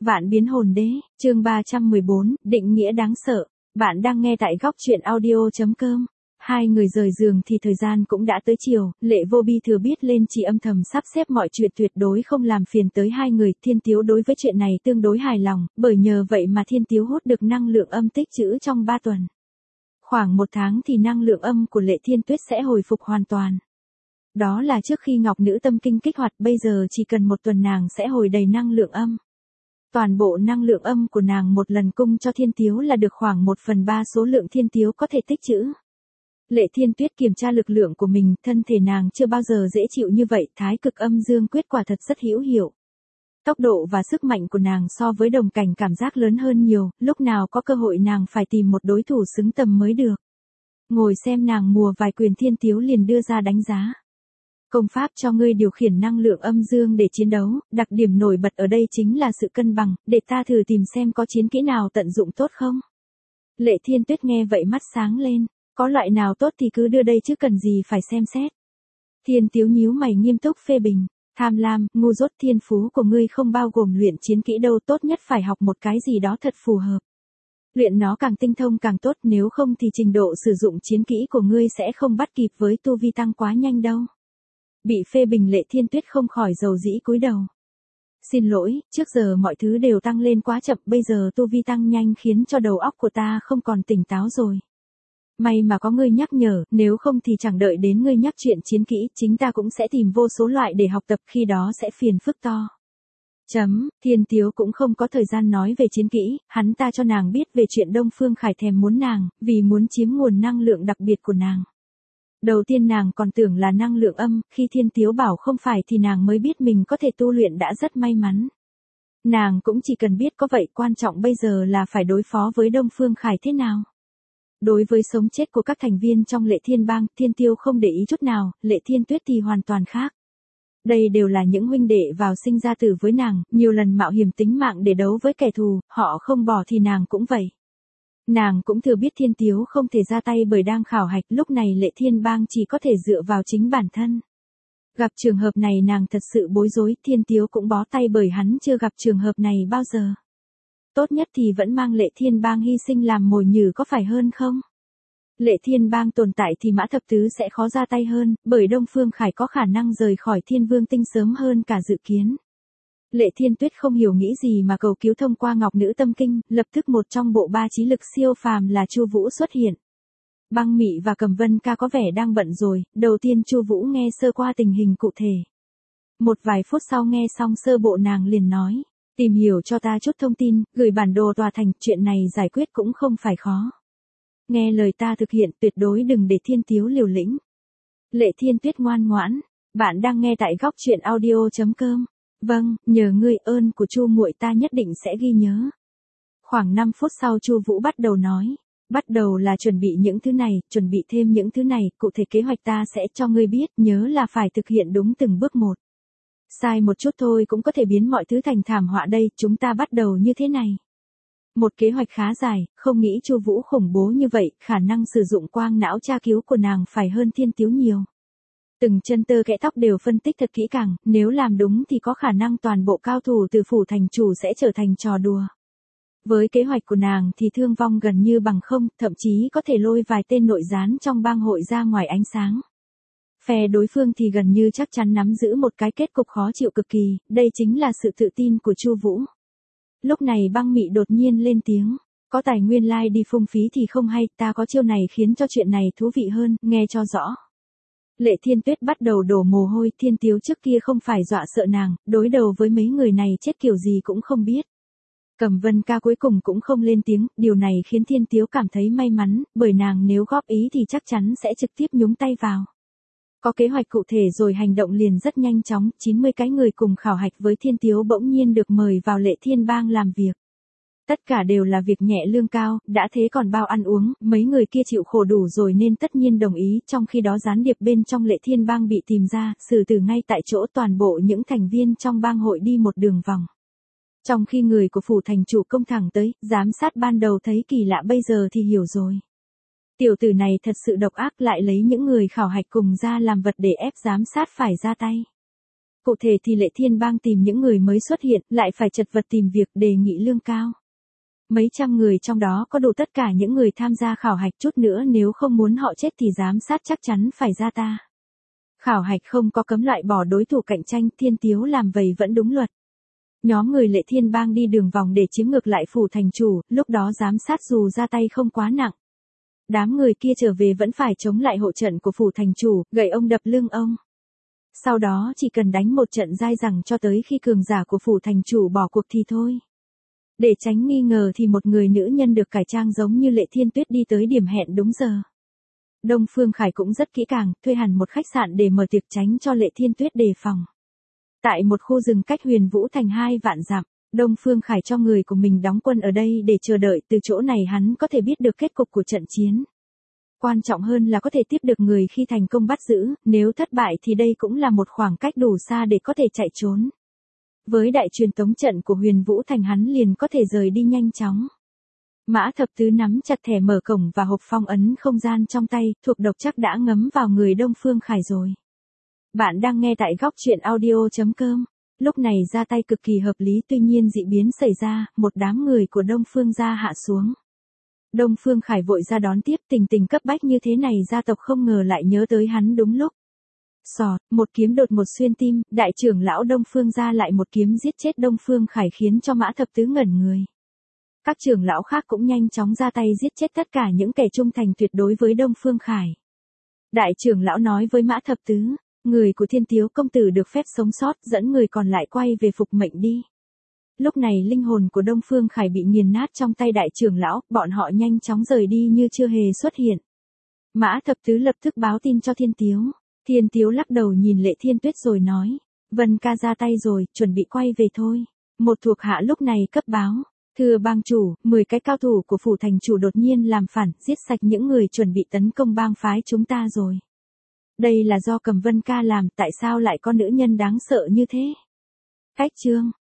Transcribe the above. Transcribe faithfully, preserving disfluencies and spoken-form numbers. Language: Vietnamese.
Vạn biến hồn đế, chương ba trăm mười bốn, định nghĩa đáng sợ. Bạn đang nghe tại góc truyện audio.com. Hai người rời giường thì thời gian cũng đã tới chiều, Lệ Vô Bi thừa biết lên chỉ âm thầm sắp xếp mọi chuyện tuyệt đối không làm phiền tới hai người. Thiên Tiếu đối với chuyện này tương đối hài lòng, bởi nhờ vậy mà Thiên Tiếu hút được năng lượng âm tích trữ trong ba tuần. Khoảng một tháng thì năng lượng âm của Lệ Thiên Tuyết sẽ hồi phục hoàn toàn. Đó là trước khi Ngọc Nữ Tâm Kinh kích hoạt, bây giờ chỉ cần một tuần nàng sẽ hồi đầy năng lượng âm. Toàn bộ năng lượng âm của nàng một lần cung cho Thiên Tiếu là được khoảng một phần ba số lượng Thiên Tiếu có thể tích trữ. Lệ Thiên Tuyết kiểm tra lực lượng của mình, thân thể nàng chưa bao giờ dễ chịu như vậy, thái cực âm dương quyết quả thật rất hữu hiệu. Tốc độ và sức mạnh của nàng so với đồng cảnh cảm giác lớn hơn nhiều, lúc nào có cơ hội nàng phải tìm một đối thủ xứng tầm mới được. Ngồi xem nàng mùa vài quyền, Thiên Tiếu liền đưa ra đánh giá. Công pháp cho ngươi điều khiển năng lượng âm dương để chiến đấu, đặc điểm nổi bật ở đây chính là sự cân bằng, để ta thử tìm xem có chiến kỹ nào tận dụng tốt không. Lệ Thiên Tuyết nghe vậy mắt sáng lên, có loại nào tốt thì cứ đưa đây chứ cần gì phải xem xét. Thiên Tiếu nhíu mày nghiêm túc phê bình, tham lam, ngu dốt, thiên phú của ngươi không bao gồm luyện chiến kỹ đâu, tốt nhất phải học một cái gì đó thật phù hợp. Luyện nó càng tinh thông càng tốt, nếu không thì trình độ sử dụng chiến kỹ của ngươi sẽ không bắt kịp với tu vi tăng quá nhanh đâu. Bị phê bình, Lệ Thiên Tuyết không khỏi dầu dĩ cúi đầu. Xin lỗi, trước giờ mọi thứ đều tăng lên quá chậm, bây giờ tu vi tăng nhanh khiến cho đầu óc của ta không còn tỉnh táo rồi. May mà có ngươi nhắc nhở, nếu không thì chẳng đợi đến ngươi nhắc chuyện chiến kỹ, chính ta cũng sẽ tìm vô số loại để học tập, khi đó sẽ phiền phức to. Chấm, Thiên Tiếu cũng không có thời gian nói về chiến kỹ, hắn ta cho nàng biết về chuyện Đông Phương Khải thèm muốn nàng, vì muốn chiếm nguồn năng lượng đặc biệt của nàng. Đầu tiên nàng còn tưởng là năng lượng âm, khi Thiên Tiếu bảo không phải thì nàng mới biết mình có thể tu luyện đã rất may mắn. Nàng cũng chỉ cần biết có vậy, quan trọng bây giờ là phải đối phó với Đông Phương Khải thế nào. Đối với sống chết của các thành viên trong Lệ Thiên Bang, Thiên Tiêu không để ý chút nào, Lệ Thiên Tuyết thì hoàn toàn khác. Đây đều là những huynh đệ vào sinh ra tử với nàng, nhiều lần mạo hiểm tính mạng để đấu với kẻ thù, họ không bỏ thì nàng cũng vậy. Nàng cũng thừa biết Thiên Tiếu không thể ra tay bởi đang khảo hạch, lúc này Lệ Thiên Bang chỉ có thể dựa vào chính bản thân. Gặp trường hợp này nàng thật sự bối rối, Thiên Tiếu cũng bó tay bởi hắn chưa gặp trường hợp này bao giờ. Tốt nhất thì vẫn mang Lệ Thiên Bang hy sinh làm mồi nhử có phải hơn không? Lệ Thiên Bang tồn tại thì Mã Thập Tứ sẽ khó ra tay hơn, bởi Đông Phương Khải có khả năng rời khỏi Thiên Vương Tinh sớm hơn cả dự kiến. Lệ Thiên Tuyết không hiểu nghĩ gì mà cầu cứu thông qua Ngọc Nữ Tâm Kinh, lập tức một trong bộ ba trí lực siêu phàm là Chu Vũ xuất hiện. Băng Mị và Cầm Vân Ca có vẻ đang bận rồi, đầu tiên Chu Vũ nghe sơ qua tình hình cụ thể. Một vài phút sau nghe xong sơ bộ nàng liền nói, tìm hiểu cho ta chút thông tin, gửi bản đồ tòa thành, chuyện này giải quyết cũng không phải khó. Nghe lời ta thực hiện, tuyệt đối đừng để Thiên Tiếu liều lĩnh. Lệ Thiên Tuyết ngoan ngoãn, bạn đang nghe tại góc truyện audio.com. Vâng, nhờ ngươi, ơn của Chu muội ta nhất định sẽ ghi nhớ. Khoảng năm phút sau Chu Vũ bắt đầu nói, bắt đầu là chuẩn bị những thứ này, chuẩn bị thêm những thứ này, cụ thể kế hoạch ta sẽ cho ngươi biết, nhớ là phải thực hiện đúng từng bước một. Sai một chút thôi cũng có thể biến mọi thứ thành thảm họa đây, chúng ta bắt đầu như thế này. Một kế hoạch khá dài, không nghĩ Chu Vũ khủng bố như vậy, khả năng sử dụng quang não tra cứu của nàng phải hơn Thiên Tiếu nhiều. Từng chân tơ kẽ tóc đều phân tích thật kỹ càng, nếu làm đúng thì có khả năng toàn bộ cao thủ từ phủ thành chủ sẽ trở thành trò đùa. Với kế hoạch của nàng thì thương vong gần như bằng không, thậm chí có thể lôi vài tên nội gián trong bang hội ra ngoài ánh sáng. Phe đối phương thì gần như chắc chắn nắm giữ một cái kết cục khó chịu cực kỳ, đây chính là sự tự tin của Chu Vũ. Lúc này Băng Mị đột nhiên lên tiếng, có tài nguyên lai đi phung phí thì không hay, ta có chiêu này khiến cho chuyện này thú vị hơn, nghe cho rõ. Lệ Thiên Tuyết bắt đầu đổ mồ hôi, Thiên Tiếu trước kia không phải dọa sợ nàng, đối đầu với mấy người này chết kiểu gì cũng không biết. Cầm Vân Ca cuối cùng cũng không lên tiếng, điều này khiến Thiên Tiếu cảm thấy may mắn, bởi nàng nếu góp ý thì chắc chắn sẽ trực tiếp nhúng tay vào. Có kế hoạch cụ thể rồi hành động liền rất nhanh chóng, chín mươi cái người cùng khảo hạch với Thiên Tiếu bỗng nhiên được mời vào Lệ Thiên Bang làm việc. Tất cả đều là việc nhẹ lương cao, đã thế còn bao ăn uống, mấy người kia chịu khổ đủ rồi nên tất nhiên đồng ý, trong khi đó gián điệp bên trong Lệ Thiên Bang bị tìm ra, xử tử ngay tại chỗ, toàn bộ những thành viên trong bang hội đi một đường vòng. Trong khi người của phủ thành chủ công thẳng tới, giám sát ban đầu thấy kỳ lạ bây giờ thì hiểu rồi. Tiểu tử này thật sự độc ác, lại lấy những người khảo hạch cùng ra làm vật để ép giám sát phải ra tay. Cụ thể thì Lệ Thiên Bang tìm những người mới xuất hiện, lại phải chật vật tìm việc, đề nghị lương cao. Mấy trăm người trong đó có đủ tất cả những người tham gia khảo hạch, chút nữa nếu không muốn họ chết thì giám sát chắc chắn phải ra ta. Khảo hạch không có cấm loại bỏ đối thủ cạnh tranh, Thiên Tiếu làm vậy vẫn đúng luật. Nhóm người Lệ Thiên Bang đi đường vòng để chiếm ngược lại phủ thành chủ, lúc đó giám sát dù ra tay không quá nặng. Đám người kia trở về vẫn phải chống lại hộ trận của phủ thành chủ, gậy ông đập lưng ông. Sau đó chỉ cần đánh một trận dai dẳng cho tới khi cường giả của phủ thành chủ bỏ cuộc thì thôi. Để tránh nghi ngờ thì một người nữ nhân được cải trang giống như Lệ Thiên Tuyết đi tới điểm hẹn đúng giờ. Đông Phương Khải cũng rất kỹ càng, thuê hẳn một khách sạn để mở tiệc tránh cho Lệ Thiên Tuyết đề phòng. Tại một khu rừng cách Huyền Vũ Thành hai vạn dặm, Đông Phương Khải cho người của mình đóng quân ở đây để chờ đợi, từ chỗ này hắn có thể biết được kết cục của trận chiến. Quan trọng hơn là có thể tiếp được người khi thành công bắt giữ, nếu thất bại thì đây cũng là một khoảng cách đủ xa để có thể chạy trốn. Với đại truyền tống trận của Huyền Vũ Thành hắn liền có thể rời đi nhanh chóng. Mã Thập Tứ nắm chặt thẻ mở cổng và hộp phong ấn không gian trong tay, thuộc độc chắc đã ngấm vào người Đông Phương Khải rồi. Bạn đang nghe tại góc truyện audio chấm com. Lúc này ra tay cực kỳ hợp lý, tuy nhiên dị biến xảy ra, một đám người của Đông Phương gia hạ xuống. Đông Phương Khải vội ra đón tiếp, tình tình cấp bách như thế này gia tộc không ngờ lại nhớ tới hắn đúng lúc. Sọt, một kiếm đột một xuyên tim, đại trưởng lão Đông Phương gia lại một kiếm giết chết Đông Phương Khải khiến cho Mã Thập Tứ ngẩn người. Các trưởng lão khác cũng nhanh chóng ra tay giết chết tất cả những kẻ trung thành tuyệt đối với Đông Phương Khải. Đại trưởng lão nói với Mã Thập Tứ, người của Thiên Tiếu công tử được phép sống sót, dẫn người còn lại quay về phục mệnh đi. Lúc này linh hồn của Đông Phương Khải bị nghiền nát trong tay đại trưởng lão, bọn họ nhanh chóng rời đi như chưa hề xuất hiện. Mã Thập Tứ lập tức báo tin cho Thiên Tiếu. Thiên Tiếu lắc đầu nhìn Lệ Thiên Tuyết rồi nói, Vân ca ra tay rồi, chuẩn bị quay về thôi. Một thuộc hạ lúc này cấp báo, thưa bang chủ, mười cái cao thủ của phủ thành chủ đột nhiên làm phản, giết sạch những người chuẩn bị tấn công bang phái chúng ta rồi. Đây là do Cầm Vân ca làm, tại sao lại có nữ nhân đáng sợ như thế? Cách chương